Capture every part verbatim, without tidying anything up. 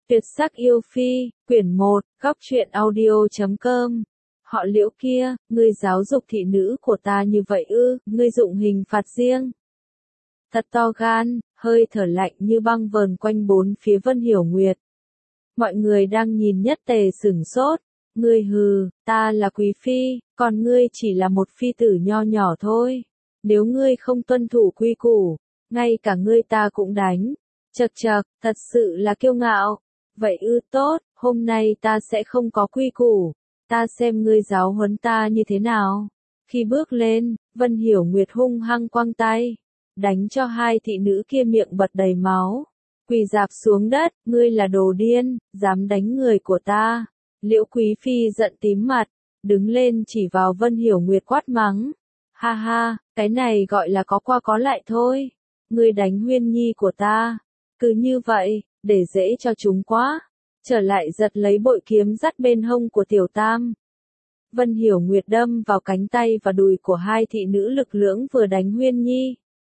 Tuyệt sắc yêu phi, quyển một, góc truyện audio chấm com. Họ Liễu kia, ngươi giáo dục thị nữ của ta như vậy ư, ngươi dụng hình phạt riêng. Thật to gan, hơi thở lạnh như băng vờn quanh bốn phía Vân Hiểu Nguyệt. Mọi người đang nhìn nhất tề sửng sốt. Ngươi hừ, ta là quý phi, còn ngươi chỉ là một phi tử nho nhỏ thôi. Nếu ngươi không tuân thủ quy củ, ngay cả ngươi ta cũng đánh. Chậc chậc, thật sự là kiêu ngạo. Vậy ư tốt, hôm nay ta sẽ không có quy củ. Ta xem ngươi giáo huấn ta như thế nào. Khi bước lên, Vân Hiểu Nguyệt hung hăng quăng tay, đánh cho hai thị nữ kia miệng bật đầy máu. Quỳ rạp xuống đất, ngươi là đồ điên, dám đánh người của ta. Liễu Quý Phi giận tím mặt, đứng lên chỉ vào Vân Hiểu Nguyệt quát mắng. Ha ha, cái này gọi là có qua có lại thôi. Ngươi đánh Huyên Nhi của ta. Cứ như vậy, để dễ cho chúng quá. Trở lại giật lấy bội kiếm dắt bên hông của Tiểu Tam. Vân Hiểu Nguyệt đâm vào cánh tay và đùi của hai thị nữ lực lưỡng vừa đánh Huyên Nhi.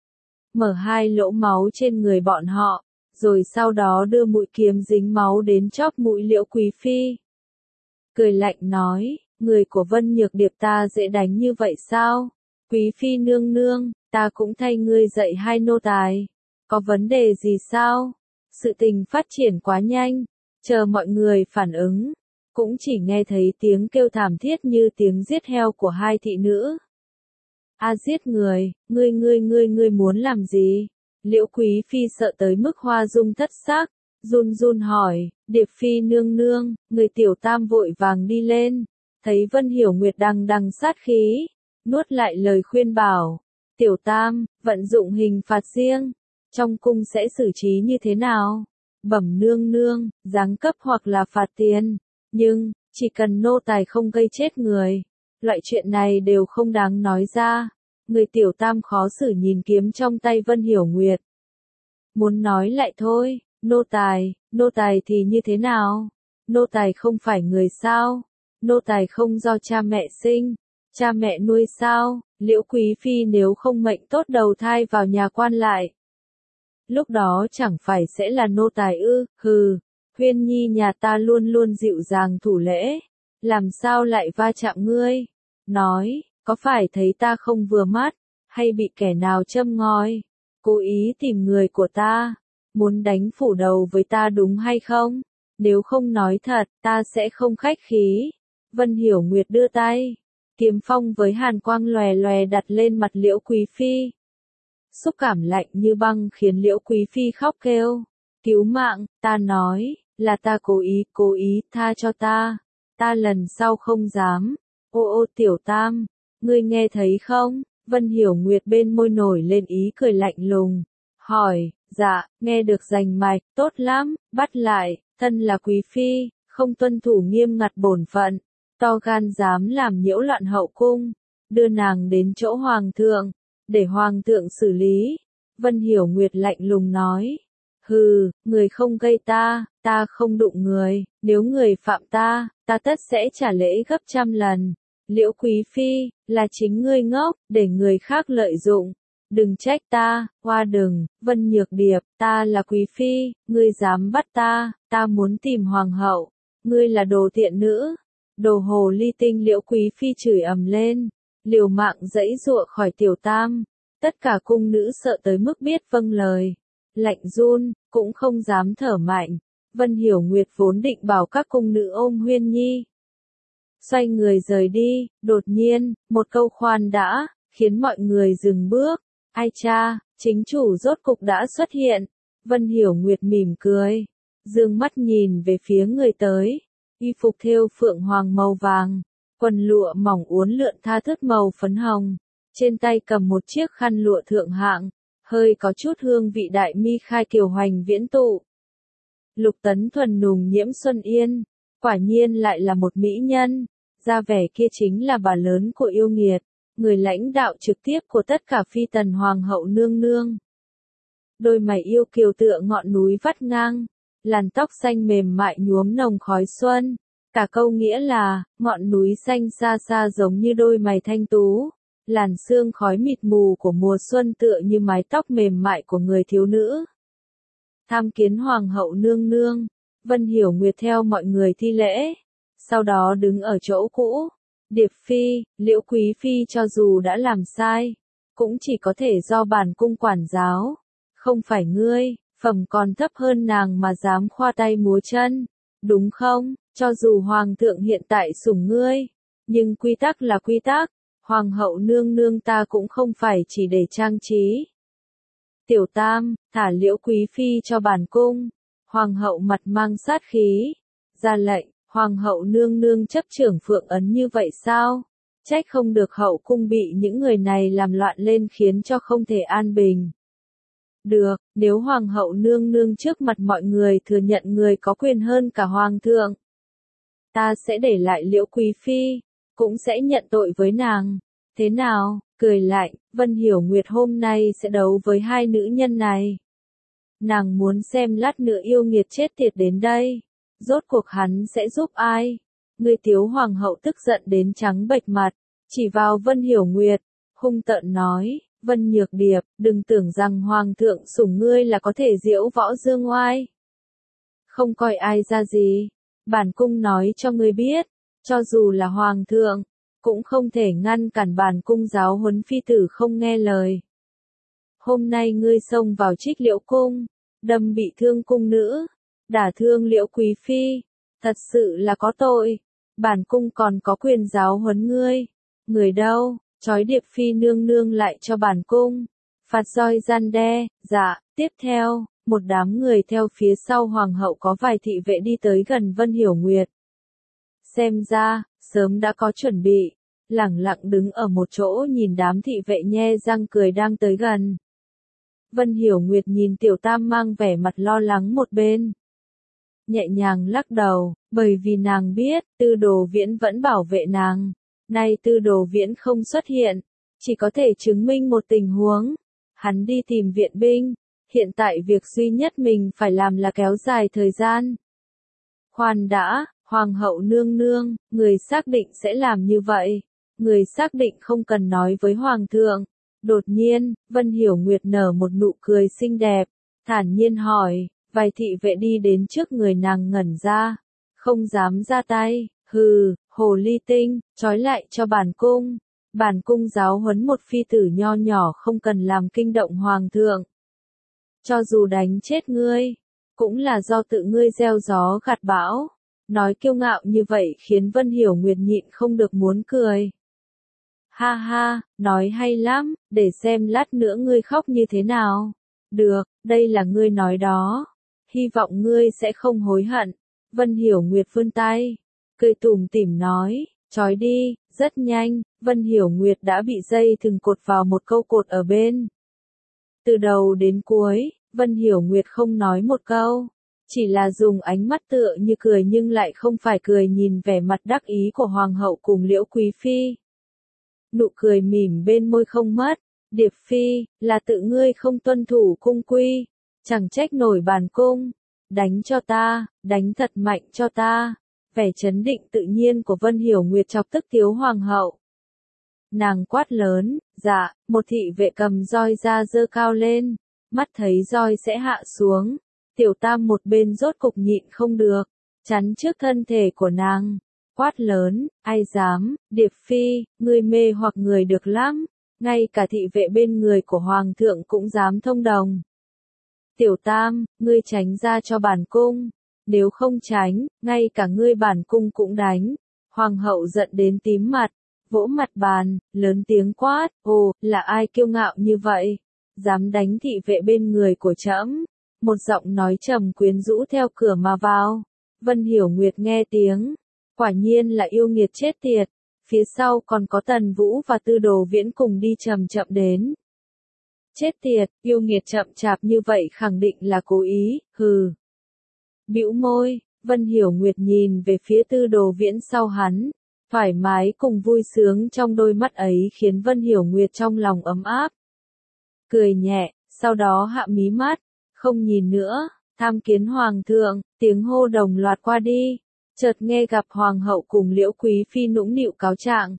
Mở hai lỗ máu trên người bọn họ, rồi sau đó đưa mũi kiếm dính máu đến chóp mũi Liễu Quý Phi. Cười lạnh nói, người của Vân Nhược Điệp ta dễ đánh như vậy sao? Quý Phi nương nương, ta cũng thay ngươi dạy hai nô tài. Có vấn đề gì sao? Sự tình phát triển quá nhanh, chờ mọi người phản ứng, cũng chỉ nghe thấy tiếng kêu thảm thiết như tiếng giết heo của hai thị nữ. A giết người, ngươi ngươi ngươi ngươi muốn làm gì? Liễu Quý Phi sợ tới mức hoa dung thất sắc, run run hỏi, Điệp Phi nương nương, người Tiểu Tam vội vàng đi lên, thấy Vân Hiểu Nguyệt đang đằng sát khí, nuốt lại lời khuyên bảo, Tiểu Tam, vận dụng hình phạt riêng, trong cung sẽ xử trí như thế nào? Bẩm nương nương, giáng cấp hoặc là phạt tiền, nhưng, chỉ cần nô tài không gây chết người, loại chuyện này đều không đáng nói ra. Người Tiểu Tam khó xử nhìn kiếm trong tay Vân Hiểu Nguyệt. Muốn nói lại thôi, nô tài, nô tài thì như thế nào? Nô tài không phải người sao? Nô tài không do cha mẹ sinh, cha mẹ nuôi sao? Liễu Quý Phi nếu không mệnh tốt đầu thai vào nhà quan lại, lúc đó chẳng phải sẽ là nô tài ư? Hừ, Huyên Nhi nhà ta luôn luôn dịu dàng thủ lễ, làm sao lại va chạm ngươi? Nói, có phải thấy ta không vừa mắt, hay bị kẻ nào châm ngòi, cố ý tìm người của ta, muốn đánh phủ đầu với ta đúng hay không? Nếu không nói thật, ta sẽ không khách khí. Vân Hiểu Nguyệt đưa tay, kiếm phong với hàn quang lòe lòe đặt lên mặt Liễu Quý Phi. Xúc cảm lạnh như băng khiến Liễu Quý Phi khóc kêu, cứu mạng, ta nói, là ta cố ý, cố ý, tha cho ta, ta lần sau không dám. Ô ô Tiểu Tam, ngươi nghe thấy không? Vân Hiểu Nguyệt bên môi nổi lên ý cười lạnh lùng, hỏi, dạ, nghe được rành mạch, tốt lắm, bắt lại, thân là quý phi, không tuân thủ nghiêm ngặt bổn phận, to gan dám làm nhiễu loạn hậu cung, đưa nàng đến chỗ hoàng thượng, để hoàng thượng xử lý. Vân Hiểu Nguyệt lạnh lùng nói, hừ, người không gây ta, ta không đụng người, nếu người phạm ta, ta tất sẽ trả lễ gấp trăm lần. Liễu Quý Phi, là chính ngươi ngốc, để người khác lợi dụng. Đừng trách ta, hoa đừng, Vân Nhược Điệp, ta là Quý Phi, ngươi dám bắt ta, ta muốn tìm hoàng hậu. Ngươi là đồ tiện nữ, đồ hồ ly tinh. Liễu Quý Phi chửi ầm lên, liều mạng giãy giụa khỏi Tiểu Tam. Tất cả cung nữ sợ tới mức biết vâng lời, lạnh run, cũng không dám thở mạnh. Vân Hiểu Nguyệt vốn định bảo các cung nữ ôm Huyên Nhi, xoay người rời đi, đột nhiên, một câu khoan đã, khiến mọi người dừng bước. Ai cha, chính chủ rốt cục đã xuất hiện. Vân Hiểu Nguyệt mỉm cười, dương mắt nhìn về phía người tới. Y phục thêu phượng hoàng màu vàng, quần lụa mỏng uốn lượn tha thướt màu phấn hồng, trên tay cầm một chiếc khăn lụa thượng hạng, hơi có chút hương vị đại mi khai kiều hoành viễn tụ. Lục Tấn thuần nùng nhiễm xuân yên, quả nhiên lại là một mỹ nhân, ra vẻ kia chính là bà lớn của yêu nghiệt, người lãnh đạo trực tiếp của tất cả phi tần hoàng hậu nương nương. Đôi mày yêu kiều tựa ngọn núi vắt ngang, làn tóc xanh mềm mại nhuốm nồng khói xuân, cả câu nghĩa là, ngọn núi xanh xa xa giống như đôi mày thanh tú, làn sương khói mịt mù của mùa xuân tựa như mái tóc mềm mại của người thiếu nữ. Tham kiến hoàng hậu nương nương, Vân Hiểu Nguyệt theo mọi người thi lễ, sau đó đứng ở chỗ cũ. Điệp Phi, Liễu Quý Phi cho dù đã làm sai, cũng chỉ có thể do bản cung quản giáo, không phải ngươi, phẩm còn thấp hơn nàng mà dám khoa tay múa chân, đúng không? Cho dù Hoàng thượng hiện tại sủng ngươi, nhưng quy tắc là quy tắc, Hoàng hậu nương nương ta cũng không phải chỉ để trang trí. Tiểu Tam, thả Liễu Quý Phi cho bản cung. Hoàng hậu mặt mang sát khí, ra lệnh. Hoàng hậu nương nương chấp trưởng phượng ấn như vậy sao? Trách không được hậu cung bị những người này làm loạn lên khiến cho không thể an bình. Được, nếu hoàng hậu nương nương trước mặt mọi người thừa nhận người có quyền hơn cả hoàng thượng, ta sẽ để lại Liễu Quý Phi, cũng sẽ nhận tội với nàng. Thế nào? Cười lạnh, Vân Hiểu Nguyệt hôm nay sẽ đấu với hai nữ nhân này. Nàng muốn xem lát nữa yêu nghiệt chết tiệt đến đây. Rốt cuộc hắn sẽ giúp ai? Người Tiếu hoàng hậu tức giận đến trắng bệch mặt, chỉ vào Vân Hiểu Nguyệt, hung tợn nói, Vân Nhược Điệp, đừng tưởng rằng hoàng thượng sủng ngươi là có thể diễu võ dương oai. Không coi ai ra gì, bản cung nói cho ngươi biết, cho dù là hoàng thượng, cũng không thể ngăn cản bản cung giáo huấn phi tử không nghe lời. Hôm nay ngươi xông vào Trích Liễu cung, đâm bị thương cung nữ, đả thương Liễu Quý Phi, thật sự là có tội, bản cung còn có quyền giáo huấn ngươi. Người đâu, trói Điệp Phi nương nương lại cho bản cung, phạt roi gian đe. Dạ. Tiếp theo, một đám người theo phía sau hoàng hậu có vài thị vệ đi tới gần Vân Hiểu Nguyệt. Xem ra, sớm đã có chuẩn bị, lẳng lặng đứng ở một chỗ nhìn đám thị vệ nhe răng cười đang tới gần. Vân Hiểu Nguyệt nhìn Tiểu Tam mang vẻ mặt lo lắng một bên, nhẹ nhàng lắc đầu, bởi vì nàng biết, Tư Đồ Viễn vẫn bảo vệ nàng. Nay Tư Đồ Viễn không xuất hiện, chỉ có thể chứng minh một tình huống. Hắn đi tìm viện binh, hiện tại việc duy nhất mình phải làm là kéo dài thời gian. Khoan đã, Hoàng hậu nương nương, người xác định sẽ làm như vậy. Người xác định không cần nói với Hoàng thượng. Đột nhiên, Vân Hiểu Nguyệt nở một nụ cười xinh đẹp, thản nhiên hỏi. Vài thị vệ đi đến trước người nàng ngẩn ra, không dám ra tay, hừ, hồ ly tinh, trói lại cho bản cung. Bản cung giáo huấn một phi tử nho nhỏ không cần làm kinh động hoàng thượng. Cho dù đánh chết ngươi, cũng là do tự ngươi gieo gió gặt bão. Nói kiêu ngạo như vậy khiến Vân Hiểu Nguyệt nhịn không được muốn cười. Ha ha, nói hay lắm, để xem lát nữa ngươi khóc như thế nào. Được, đây là ngươi nói đó. Hy vọng ngươi sẽ không hối hận. Vân Hiểu Nguyệt vươn tay, cười tủm tỉm nói, trói đi. Rất nhanh, Vân Hiểu Nguyệt đã bị dây thừng cột vào một câu cột ở bên. Từ đầu đến cuối, Vân Hiểu Nguyệt không nói một câu, chỉ là dùng ánh mắt tựa như cười nhưng lại không phải cười nhìn vẻ mặt đắc ý của Hoàng hậu cùng Liễu Quý Phi. Nụ cười mỉm bên môi không mất. Điệp Phi, là tự ngươi không tuân thủ cung quy, chẳng trách nổi bản cung. Đánh cho ta, đánh thật mạnh cho ta. Vẻ chấn định tự nhiên của Vân Hiểu Nguyệt chọc tức Tiếu Hoàng hậu. Nàng quát lớn, dạ, một thị vệ cầm roi ra giơ cao lên, mắt thấy roi sẽ hạ xuống. Tiểu Tam một bên rốt cục nhịn không được, chắn trước thân thể của nàng. Quát lớn, ai dám, Điệp Phi, ngươi mê hoặc người được lắm. Ngay cả thị vệ bên người của Hoàng thượng cũng dám thông đồng. Tiểu Tam, ngươi tránh ra cho bản cung. Nếu không tránh, ngay cả ngươi bản cung cũng đánh. Hoàng hậu giận đến tím mặt, vỗ mặt bàn, lớn tiếng quát, ồ, là ai kiêu ngạo như vậy? Dám đánh thị vệ bên người của trẫm. Một giọng nói trầm quyến rũ theo cửa mà vào. Vân Hiểu Nguyệt nghe tiếng, quả nhiên là yêu nghiệt chết tiệt. Phía sau còn có Tần Vũ và Tư Đồ Viễn cùng đi chậm chậm đến. Chết tiệt, yêu nghiệt chậm chạp như vậy khẳng định là cố ý, hừ. Bĩu môi, Vân Hiểu Nguyệt nhìn về phía Tư Đồ Viễn sau hắn, thoải mái cùng vui sướng trong đôi mắt ấy khiến Vân Hiểu Nguyệt trong lòng ấm áp. Cười nhẹ, sau đó hạ mí mắt, không nhìn nữa, tham kiến Hoàng thượng, tiếng hô đồng loạt qua đi. Chợt nghe gặp Hoàng hậu cùng Liễu Quý Phi nũng nịu cáo trạng.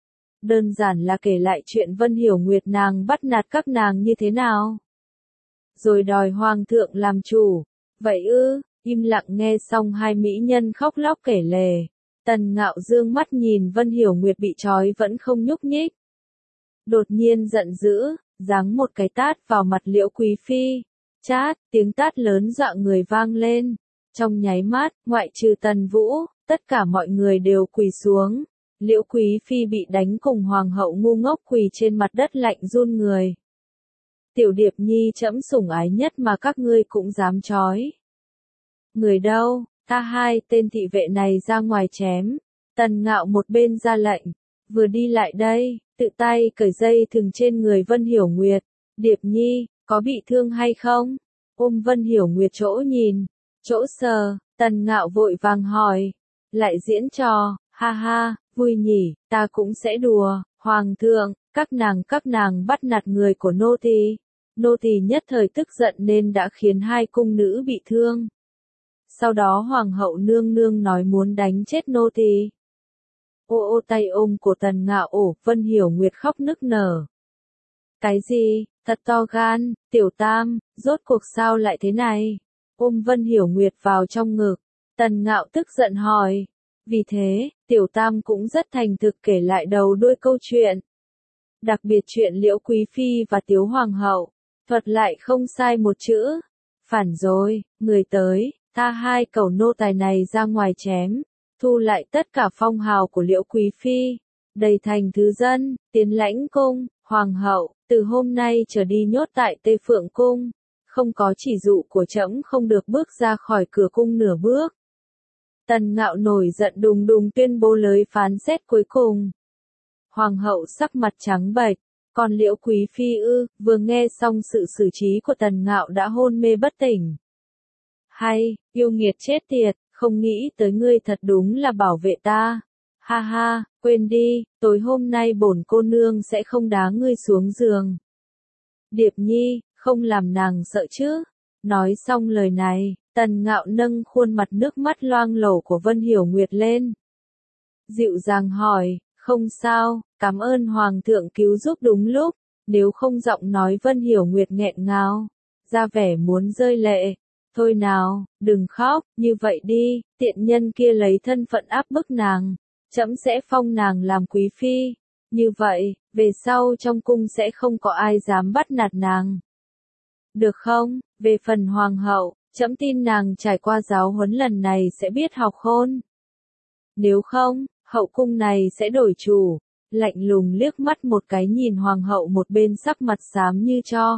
Đơn giản là kể lại chuyện Vân Hiểu Nguyệt nàng bắt nạt các nàng như thế nào. Rồi đòi Hoàng thượng làm chủ. Vậy ư, Im lặng nghe xong hai mỹ nhân khóc lóc kể lể. Tần Ngạo dương mắt nhìn Vân Hiểu Nguyệt bị trói vẫn không nhúc nhích. Đột nhiên giận dữ, giáng một cái tát vào mặt Liễu Quý Phi. Chát, tiếng tát lớn dọa người vang lên. Trong nháy mắt, ngoại trừ Tần Vũ, tất cả mọi người đều quỳ xuống. Liễu Quý Phi bị đánh cùng hoàng hậu ngu ngốc quỳ trên mặt đất lạnh run người. Tiểu Điệp Nhi trẫm sủng ái nhất mà các ngươi cũng dám trói. Người đâu, ta hai tên thị vệ này ra ngoài chém. Tần Ngạo một bên ra lệnh, vừa đi lại đây, tự tay cởi dây thừng trên người Vân Hiểu Nguyệt. Điệp Nhi, có bị thương hay không? Ôm Vân Hiểu Nguyệt chỗ nhìn, chỗ sờ, Tần Ngạo vội vàng hỏi. Lại diễn trò, ha ha, vui nhỉ, ta cũng sẽ đùa. Hoàng thượng, các nàng các nàng bắt nạt người của nô tỳ. Nô tỳ nhất thời tức giận nên đã khiến hai cung nữ bị thương. Sau đó hoàng hậu nương nương nói muốn đánh chết nô tỳ. Ô ô tay ôm của Tần Ngạo ổ, Vân Hiểu Nguyệt khóc nức nở. Cái gì, thật to gan, tiểu tam, rốt cuộc sao lại thế này? Ôm Vân Hiểu Nguyệt vào trong ngực, Tần Ngạo tức giận hỏi. Vì thế, tiểu tam cũng rất thành thực kể lại đầu đuôi câu chuyện. Đặc biệt chuyện Liễu Quý Phi và Tiếu Hoàng hậu, thuật lại không sai một chữ. Phản rồi, người tới, ta hai cầu nô tài này ra ngoài chém, thu lại tất cả phong hào của Liễu Quý Phi, đầy thành thứ dân, tiến lãnh cung, hoàng hậu, từ hôm nay trở đi nhốt tại Tây Phượng Cung, không có chỉ dụ của trẫm không được bước ra khỏi cửa cung nửa bước. Tần Ngạo nổi giận đùng đùng tuyên bố lời phán xét cuối cùng. Hoàng hậu sắc mặt trắng bệch, còn Liễu Quý Phi ư, vừa nghe xong sự xử trí của Tần Ngạo đã hôn mê bất tỉnh. Hay, yêu nghiệt chết tiệt, không nghĩ tới ngươi thật đúng là bảo vệ ta. Ha ha, quên đi, tối hôm nay bổn cô nương sẽ không đá ngươi xuống giường. Điệp Nhi, không làm nàng sợ chứ. Nói xong lời này, Tần Ngạo nâng khuôn mặt nước mắt loang lổ của Vân Hiểu Nguyệt lên. Dịu dàng hỏi, không sao, cảm ơn Hoàng thượng cứu giúp đúng lúc, nếu không giọng nói Vân Hiểu Nguyệt nghẹn ngào, ra vẻ muốn rơi lệ. Thôi nào, đừng khóc, như vậy đi, tiện nhân kia lấy thân phận áp bức nàng, trẫm sẽ phong nàng làm quý phi, như vậy, về sau trong cung sẽ không có ai dám bắt nạt nàng. Được không, về phần hoàng hậu, trẫm tin nàng trải qua giáo huấn lần này sẽ biết học khôn. Nếu không, hậu cung này sẽ đổi chủ. Lạnh lùng liếc mắt một cái nhìn hoàng hậu một bên sắc mặt xám như tro.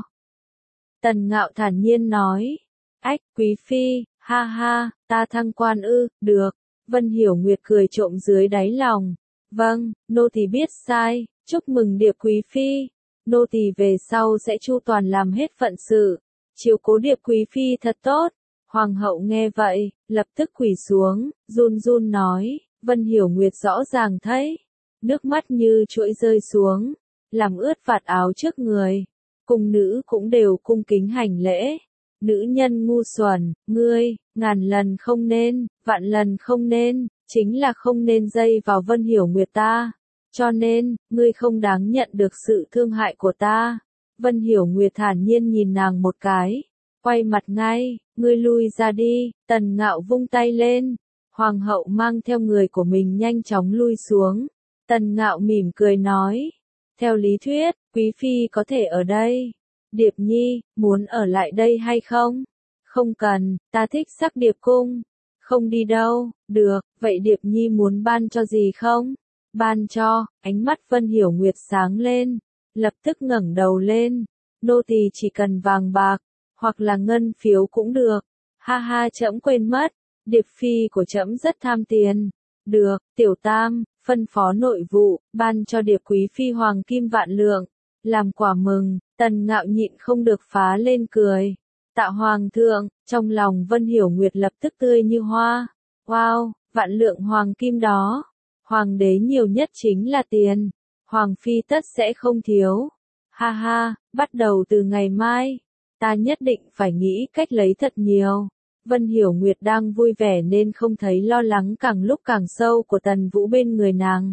Tần Ngạo thản nhiên nói. Ách, quý phi, ha ha, ta thăng quan ư, được. Vân Hiểu Nguyệt cười trộm dưới đáy lòng. Vâng, nô tỳ biết sai, chúc mừng Điệp quý phi. Nô tỳ về sau sẽ chu toàn làm hết phận sự, chiếu cố Điệp quý phi thật tốt. Hoàng hậu nghe vậy, lập tức quỳ xuống, run run nói. Vân Hiểu Nguyệt rõ ràng thấy, nước mắt như chuỗi rơi xuống, làm ướt vạt áo trước người. Cung nữ cũng đều cung kính hành lễ. Nữ nhân ngu xuẩn, ngươi, ngàn lần không nên, vạn lần không nên, chính là không nên dây vào Vân Hiểu Nguyệt ta. Cho nên, ngươi không đáng nhận được sự thương hại của ta. Vân Hiểu Nguyệt thản nhiên nhìn nàng một cái, quay mặt ngay, ngươi lui ra đi. Tần Ngạo vung tay lên, hoàng hậu mang theo người của mình nhanh chóng lui xuống. Tần Ngạo mỉm cười nói, theo lý thuyết, quý phi có thể ở đây. Điệp Nhi, muốn ở lại đây hay không? Không cần, ta thích sắc Điệp cung. Không đi đâu, được, vậy Điệp Nhi muốn ban cho gì không? Ban cho, ánh mắt Vân Hiểu Nguyệt sáng lên, lập tức ngẩng đầu lên. Nô tỳ chỉ cần vàng bạc, hoặc là ngân phiếu cũng được. Ha ha, trẫm quên mất, Điệp phi của trẫm rất tham tiền. Được, tiểu tam, phân phó nội vụ, ban cho Điệp quý phi hoàng kim vạn lượng. Làm quả mừng, Tần Ngạo nhịn không được phá lên cười. Tạ hoàng thượng, trong lòng Vân Hiểu Nguyệt lập tức tươi như hoa. Wow, vạn lượng hoàng kim đó. Hoàng đế nhiều nhất chính là tiền. Hoàng phi tất sẽ không thiếu. Ha ha, bắt đầu từ ngày mai, ta nhất định phải nghĩ cách lấy thật nhiều. Vân Hiểu Nguyệt đang vui vẻ nên không thấy lo lắng càng lúc càng sâu của Tần Vũ bên người nàng.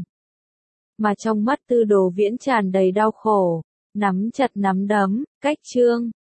Mà trong mắt Tư Đồ Viễn tràn đầy đau khổ, nắm chặt nắm đấm, cách trương.